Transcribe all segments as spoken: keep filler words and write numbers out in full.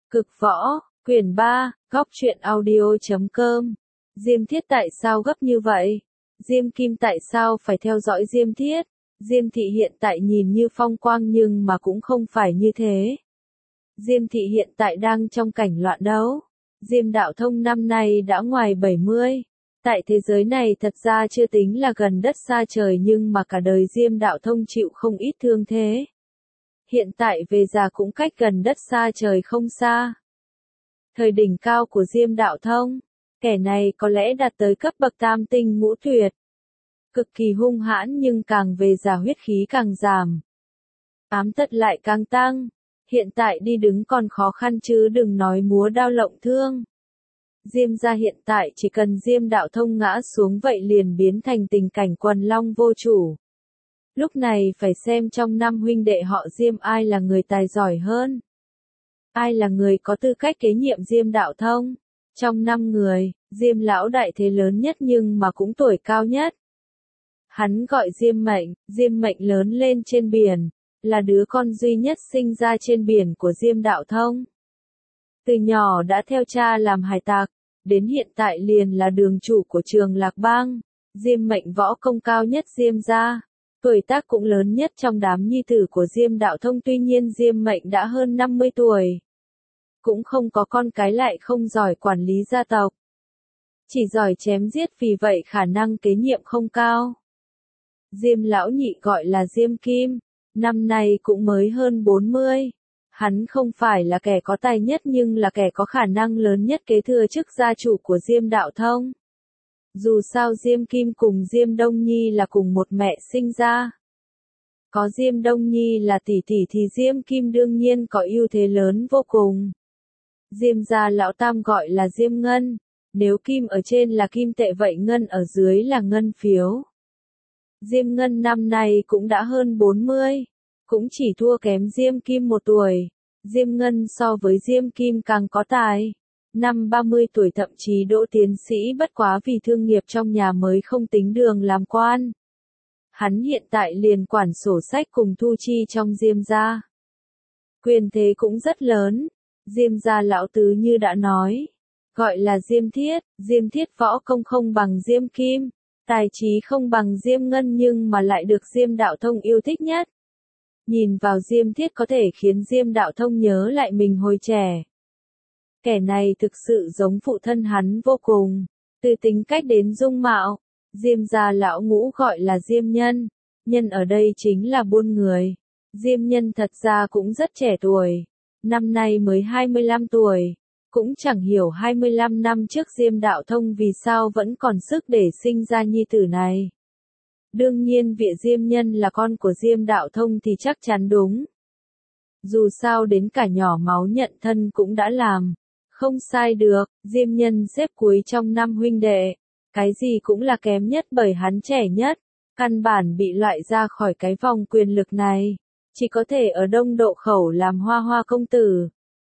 Cực võ, quyển ba, góc truyện audio chấm com. Diêm Thiết tại sao gấp như vậy? Diêm Kim tại sao phải theo dõi Diêm Thiết? Diêm Thị hiện tại nhìn như phong quang nhưng mà cũng không phải như thế. Diêm Thị hiện tại đang trong cảnh loạn đấu. Diêm Đạo Thông năm nay đã ngoài bảy mươi. Tại thế giới này thật ra chưa tính là gần đất xa trời nhưng mà cả đời Diêm Đạo Thông chịu không ít thương thế. Hiện tại về già cũng cách gần đất xa trời không xa. Thời đỉnh cao của Diêm Đạo Thông, kẻ này có lẽ đạt tới cấp bậc tam tinh ngũ tuyệt. Cực kỳ hung hãn nhưng càng về già huyết khí càng giảm. Ám tật lại càng tăng. Hiện tại đi đứng còn khó khăn chứ đừng nói múa đao lộng thương. Diêm gia hiện tại chỉ cần Diêm Đạo Thông ngã xuống vậy liền biến thành tình cảnh quần long vô chủ. Lúc này phải xem trong năm huynh đệ họ Diêm ai là người tài giỏi hơn. Ai là người có tư cách kế nhiệm Diêm Đạo Thông? Trong năm người, Diêm lão đại thế lớn nhất nhưng mà cũng tuổi cao nhất. Hắn gọi Diêm Mệnh, Diêm Mệnh lớn lên trên biển, là đứa con duy nhất sinh ra trên biển của Diêm Đạo Thông. Từ nhỏ đã theo cha làm hải tặc, đến hiện tại liền là đường chủ của Trường Lạc Bang. Diêm Mệnh võ công cao nhất Diêm gia, tuổi tác cũng lớn nhất trong đám nhi tử của Diêm Đạo Thông, tuy nhiên Diêm Mệnh đã hơn năm mươi tuổi. Cũng không có con cái lại không giỏi quản lý gia tộc. Chỉ giỏi chém giết vì vậy khả năng kế nhiệm không cao. Diêm lão nhị gọi là Diêm Kim, năm nay cũng mới hơn bốn mươi. Hắn không phải là kẻ có tài nhất nhưng là kẻ có khả năng lớn nhất kế thừa chức gia chủ của Diêm Đạo Thông. Dù sao Diêm Kim cùng Diêm Đông Nhi là cùng một mẹ sinh ra. Có Diêm Đông Nhi là tỷ tỷ thì Diêm Kim đương nhiên có ưu thế lớn vô cùng. Diêm gia lão tam gọi là Diêm Ngân, nếu kim ở trên là kim tệ vậy ngân ở dưới là ngân phiếu. Diêm Ngân năm nay cũng đã hơn bốn mươi, cũng chỉ thua kém Diêm Kim một tuổi. Diêm Ngân so với Diêm Kim càng có tài. Năm ba mươi tuổi thậm chí đỗ tiến sĩ, bất quá vì thương nghiệp trong nhà mới không tính đường làm quan. Hắn hiện tại liền quản sổ sách cùng thu chi trong Diêm gia. Quyền thế cũng rất lớn. Diêm gia lão tứ như đã nói, gọi là Diêm Thiết, Diêm Thiết võ công không bằng Diêm Kim, tài trí không bằng Diêm Ngân nhưng mà lại được Diêm Đạo Thông yêu thích nhất. Nhìn vào Diêm Thiết có thể khiến Diêm Đạo Thông nhớ lại mình hồi trẻ. Kẻ này thực sự giống phụ thân hắn vô cùng, từ tính cách đến dung mạo. Diêm gia lão ngũ gọi là Diêm Nhân, nhân ở đây chính là buôn người. Diêm Nhân thật ra cũng rất trẻ tuổi. Năm nay mới hai mươi lăm tuổi, cũng chẳng hiểu hai mươi lăm năm trước Diêm Đạo Thông vì sao vẫn còn sức để sinh ra nhi tử này. Đương nhiên vị Diêm Nhân là con của Diêm Đạo Thông thì chắc chắn đúng. Dù sao đến cả nhỏ máu nhận thân cũng đã làm, không sai được. Diêm Nhân xếp cuối trong năm huynh đệ, cái gì cũng là kém nhất bởi hắn trẻ nhất, căn bản bị loại ra khỏi cái vòng quyền lực này. Chỉ có thể ở Đông Độ Khẩu làm hoa hoa công tử.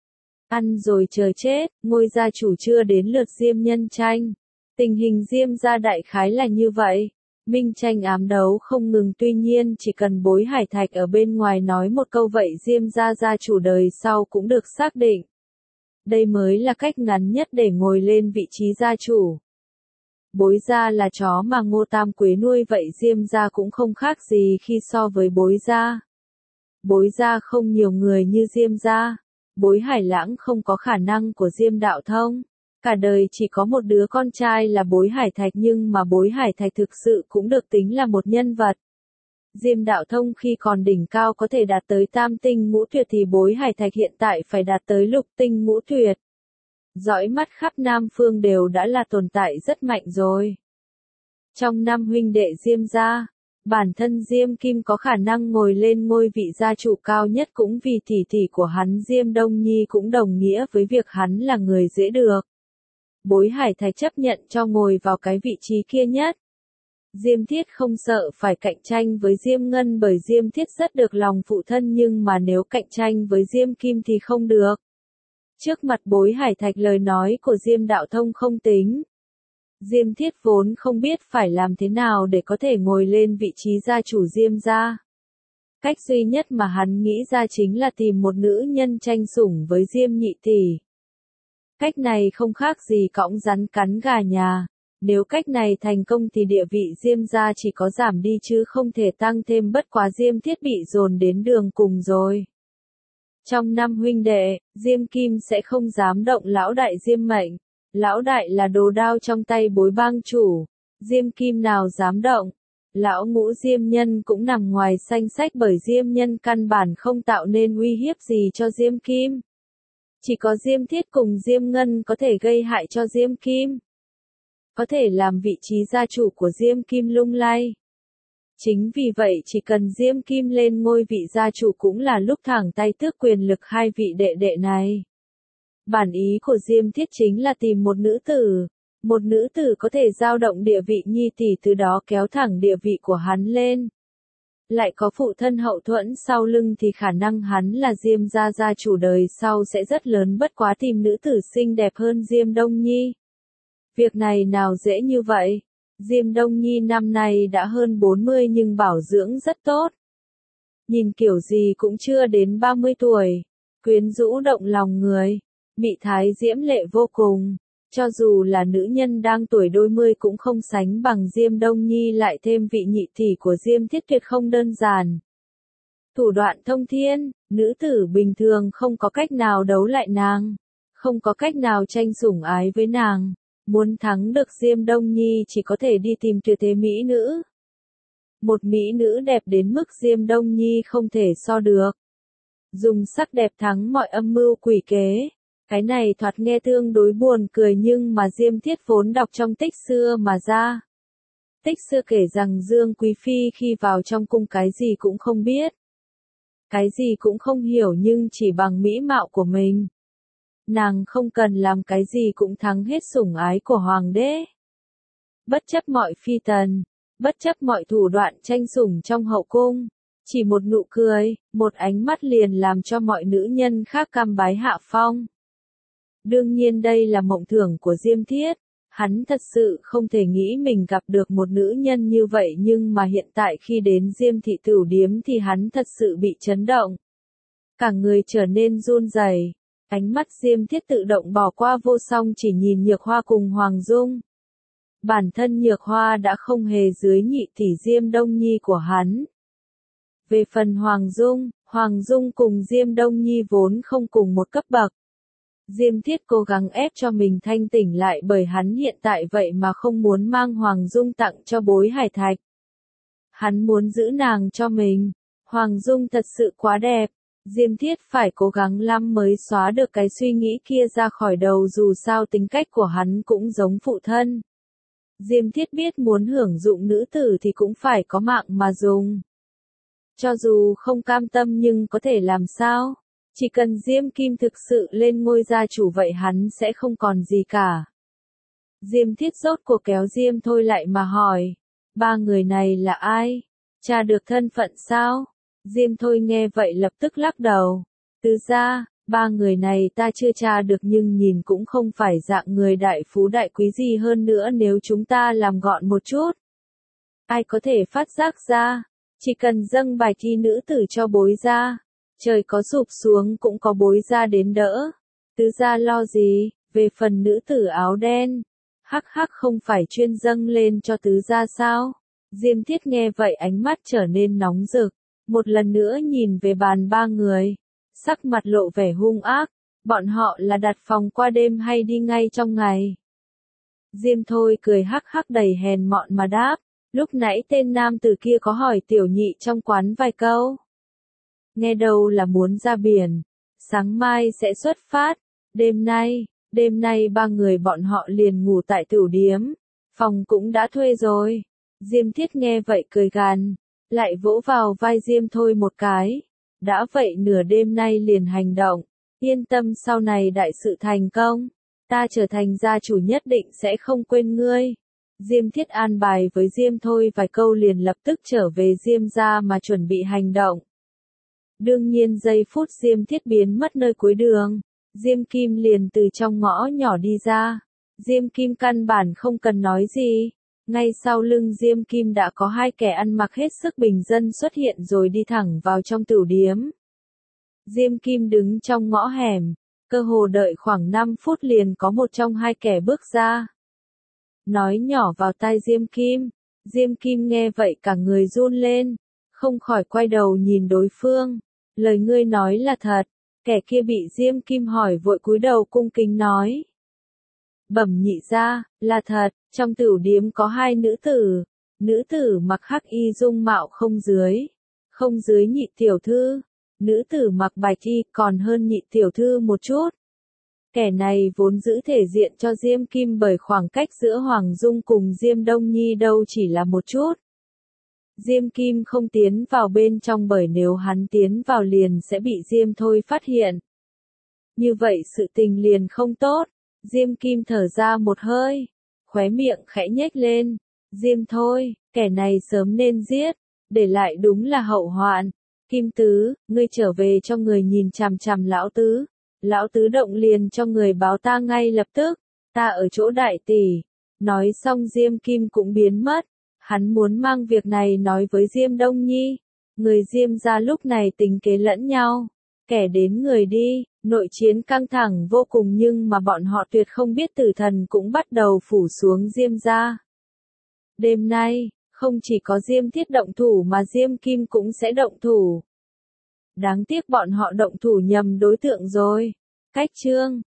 Ăn rồi chờ chết, ngôi gia chủ chưa đến lượt Diêm Nhân tranh. Tình hình Diêm gia đại khái là như vậy. Minh tranh ám đấu không ngừng, tuy nhiên chỉ cần Bối Hải Thạch ở bên ngoài nói một câu vậy Diêm gia gia chủ đời sau cũng được xác định. Đây mới là cách ngắn nhất để ngồi lên vị trí gia chủ. Bối gia là chó mà Ngô Tam Quế nuôi vậy Diêm gia cũng không khác gì khi so với Bối gia. Bối gia không nhiều người như Diêm gia. Bối Hải Lãng không có khả năng của Diêm Đạo Thông. Cả đời chỉ có một đứa con trai là Bối Hải Thạch nhưng mà Bối Hải Thạch thực sự cũng được tính là một nhân vật. Diêm Đạo Thông khi còn đỉnh cao có thể đạt tới tam tinh ngũ tuyệt thì Bối Hải Thạch hiện tại phải đạt tới lục tinh ngũ tuyệt. Dõi mắt khắp Nam Phương đều đã là tồn tại rất mạnh rồi. Trong năm huynh đệ Diêm gia, bản thân Diêm Kim có khả năng ngồi lên ngôi vị gia chủ cao nhất cũng vì tỷ tỷ của hắn Diêm Đông Nhi cũng đồng nghĩa với việc hắn là người dễ được. Bối Hải Thạch chấp nhận cho ngồi vào cái vị trí kia nhất. Diêm Thiết không sợ phải cạnh tranh với Diêm Ngân bởi Diêm Thiết rất được lòng phụ thân nhưng mà nếu cạnh tranh với Diêm Kim thì không được. Trước mặt Bối Hải Thạch lời nói của Diêm Đạo Thông không tính. Diêm Thiết vốn không biết phải làm thế nào để có thể ngồi lên vị trí gia chủ Diêm gia. Cách duy nhất mà hắn nghĩ ra chính là tìm một nữ nhân tranh sủng với Diêm nhị tỷ. Cách này không khác gì cõng rắn cắn gà nhà. Nếu cách này thành công thì địa vị Diêm gia chỉ có giảm đi chứ không thể tăng thêm, bất quá Diêm Thiết bị dồn đến đường cùng rồi. Trong năm huynh đệ, Diêm Kim sẽ không dám động lão đại Diêm Mệnh. Lão đại là đồ đao trong tay bối bang chủ. Diêm Kim nào dám động. Lão ngũ Diêm Nhân cũng nằm ngoài danh sách bởi Diêm Nhân căn bản không tạo nên uy hiếp gì cho Diêm Kim. Chỉ có Diêm Thiết cùng Diêm Ngân có thể gây hại cho Diêm Kim. Có thể làm vị trí gia chủ của Diêm Kim lung lay. Chính vì vậy chỉ cần Diêm Kim lên ngôi vị gia chủ cũng là lúc thẳng tay tước quyền lực hai vị đệ đệ này. Bản ý của Diêm Thiết chính là tìm một nữ tử. Một nữ tử có thể dao động địa vị nhi tỷ, từ đó kéo thẳng địa vị của hắn lên. Lại có phụ thân hậu thuẫn sau lưng thì khả năng hắn là Diêm gia gia chủ đời sau sẽ rất lớn, bất quá tìm nữ tử xinh đẹp hơn Diêm Đông Nhi. Việc này nào dễ như vậy. Diêm Đông Nhi năm nay đã hơn bốn mươi nhưng bảo dưỡng rất tốt. Nhìn kiểu gì cũng chưa đến ba mươi tuổi. Quyến rũ động lòng người. Mị thái diễm lệ vô cùng. Cho dù là nữ nhân đang tuổi đôi mươi cũng không sánh bằng Diêm Đông Nhi, lại thêm vị nhị tỷ của Diêm Thiết tuyệt không đơn giản. Thủ đoạn thông thiên, nữ tử bình thường không có cách nào đấu lại nàng. Không có cách nào tranh sủng ái với nàng. Muốn thắng được Diêm Đông Nhi chỉ có thể đi tìm tuyệt thế mỹ nữ. Một mỹ nữ đẹp đến mức Diêm Đông Nhi không thể so được. Dùng sắc đẹp thắng mọi âm mưu quỷ kế. Cái này thoạt nghe tương đối buồn cười nhưng mà Diêm Thiết vốn đọc trong tích xưa mà ra. Tích xưa kể rằng Dương Quý Phi khi vào trong cung cái gì cũng không biết. Cái gì cũng không hiểu nhưng chỉ bằng mỹ mạo của mình. Nàng không cần làm cái gì cũng thắng hết sủng ái của hoàng đế. Bất chấp mọi phi tần, bất chấp mọi thủ đoạn tranh sủng trong hậu cung, chỉ một nụ cười, một ánh mắt liền làm cho mọi nữ nhân khác cam bái hạ phong. Đương nhiên đây là mộng tưởng của Diêm Thiết, hắn thật sự không thể nghĩ mình gặp được một nữ nhân như vậy, nhưng mà hiện tại khi đến Diêm thị tửu điếm thì hắn thật sự bị chấn động. Cả người trở nên run rẩy. Ánh mắt Diêm Thiết tự động bỏ qua vô song, chỉ nhìn Nhược Hoa cùng Hoàng Dung. Bản thân Nhược Hoa đã không hề dưới nhị tỷ Diêm Đông Nhi của hắn. Về phần Hoàng Dung, Hoàng Dung cùng Diêm Đông Nhi vốn không cùng một cấp bậc. Diêm Thiết cố gắng ép cho mình thanh tỉnh lại bởi hắn hiện tại vậy mà không muốn mang Hoàng Dung tặng cho Bối Hải Thạch. Hắn muốn giữ nàng cho mình. Hoàng Dung thật sự quá đẹp. Diêm Thiết phải cố gắng lắm mới xóa được cái suy nghĩ kia ra khỏi đầu, dù sao tính cách của hắn cũng giống phụ thân. Diêm Thiết biết muốn hưởng dụng nữ tử thì cũng phải có mạng mà dùng. Cho dù không cam tâm nhưng có thể làm sao? Chỉ cần Diêm Kim thực sự lên ngôi gia chủ vậy hắn sẽ không còn gì cả. Diêm Thiết rốt cuộc kéo Diêm Thôi lại mà hỏi. Ba người này là ai? Tra được thân phận sao? Diêm Thôi nghe vậy lập tức lắc đầu. Tứ gia, ba người này ta chưa tra được nhưng nhìn cũng không phải dạng người đại phú đại quý gì, hơn nữa nếu chúng ta làm gọn một chút. Ai có thể phát giác ra? Chỉ cần dâng bài thi nữ tử cho Bối gia. Trời có sụp xuống cũng có Bối gia đến đỡ. Tứ gia lo gì, về phần nữ tử áo đen. Hắc hắc, không phải chuyên dâng lên cho tứ gia sao? Diêm Thiết nghe vậy ánh mắt trở nên nóng rực. Một lần nữa nhìn về bàn ba người. Sắc mặt lộ vẻ hung ác. Bọn họ là đặt phòng qua đêm hay đi ngay trong ngày? Diêm Thôi cười hắc hắc đầy hèn mọn mà đáp. Lúc nãy tên nam tử kia có hỏi tiểu nhị trong quán vài câu. Nghe đâu là muốn ra biển. Sáng mai sẽ xuất phát. Đêm nay, đêm nay ba người bọn họ liền ngủ tại tửu điếm. Phòng cũng đã thuê rồi. Diêm Thiết nghe vậy cười gằn. Lại vỗ vào vai Diêm Thôi một cái. Đã vậy nửa đêm nay liền hành động. Yên tâm, sau này đại sự thành công. Ta trở thành gia chủ nhất định sẽ không quên ngươi. Diêm Thiết an bài với Diêm Thôi vài câu liền lập tức trở về Diêm gia mà chuẩn bị hành động. Đương nhiên giây phút Diêm Thiết biến mất nơi cuối đường, Diêm Kim liền từ trong ngõ nhỏ đi ra. Diêm Kim căn bản không cần nói gì. Ngay sau lưng Diêm Kim đã có hai kẻ ăn mặc hết sức bình dân xuất hiện rồi đi thẳng vào trong tửu điếm. Diêm Kim đứng trong ngõ hẻm, cơ hồ đợi khoảng năm phút liền có một trong hai kẻ bước ra. Nói nhỏ vào tai Diêm Kim, Diêm Kim nghe vậy cả người run lên, không khỏi quay đầu nhìn đối phương. Lời ngươi nói là thật, kẻ kia bị Diêm Kim hỏi vội cúi đầu cung kính nói. Bẩm nhị gia, là thật, trong tửu điếm có hai nữ tử, nữ tử mặc hắc y dung mạo không dưới, không dưới nhị tiểu thư, nữ tử mặc bạch y còn hơn nhị tiểu thư một chút. Kẻ này vốn giữ thể diện cho Diêm Kim bởi khoảng cách giữa Hoàng Dung cùng Diêm Đông Nhi đâu chỉ là một chút. Diêm Kim không tiến vào bên trong bởi nếu hắn tiến vào liền sẽ bị Diêm Thôi phát hiện. Như vậy sự tình liền không tốt. Diêm Kim thở ra một hơi, khóe miệng khẽ nhếch lên. Diêm Thôi, kẻ này sớm nên giết, để lại đúng là hậu hoạn. Kim Tứ, ngươi trở về cho người nhìn chằm chằm lão tứ. Lão tứ động liền cho người báo ta ngay lập tức, ta ở chỗ đại tỷ. Nói xong Diêm Kim cũng biến mất. Hắn muốn mang việc này nói với Diêm Đông Nhi. Người Diêm gia lúc này tính kế lẫn nhau. Kẻ đến người đi, nội chiến căng thẳng vô cùng nhưng mà bọn họ tuyệt không biết tử thần cũng bắt đầu phủ xuống Diêm gia. Đêm nay, không chỉ có Diêm Thiết động thủ mà Diêm Kim cũng sẽ động thủ. Đáng tiếc bọn họ động thủ nhầm đối tượng rồi. Cách chương